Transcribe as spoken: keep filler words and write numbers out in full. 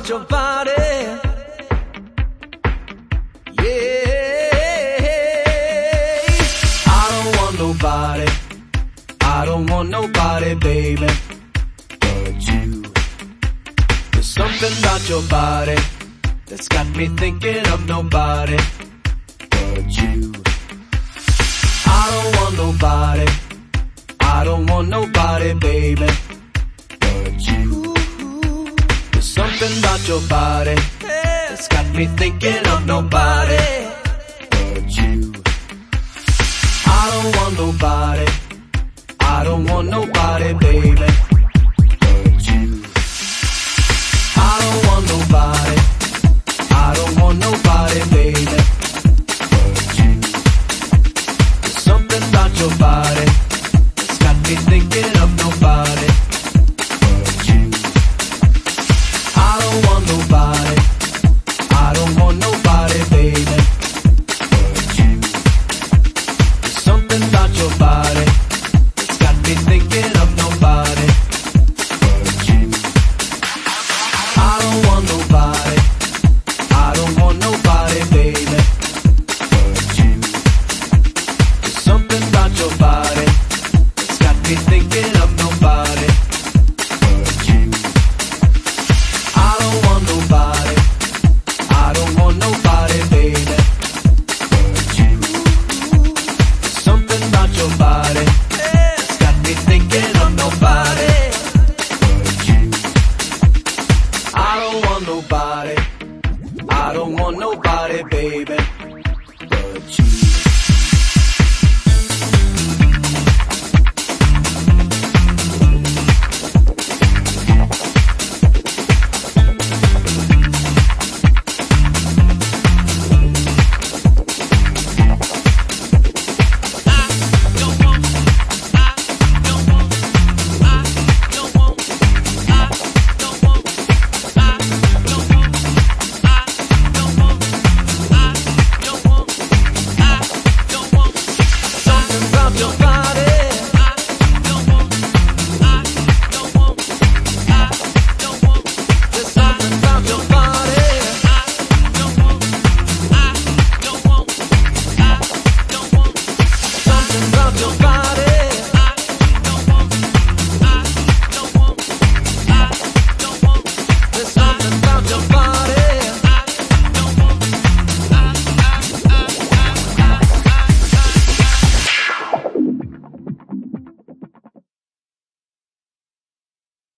about your body. Yeah, I don't want nobody, I don't want nobody, baby, but you. There's something about your body that's got me thinking of nobody but you. I don't want nobody, I don't want nobody, baby, but you. There's something about your body that's got me thinking of nobody but you. I don't want nobody, I don't want nobody, baby.